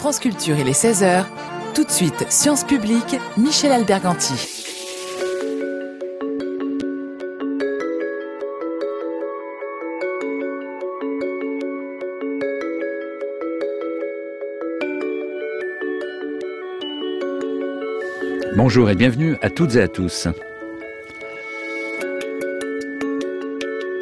France Culture, il est 16h. Tout de suite, Sciences Publiques, Michel Alberganti. Bonjour et bienvenue à toutes et à tous.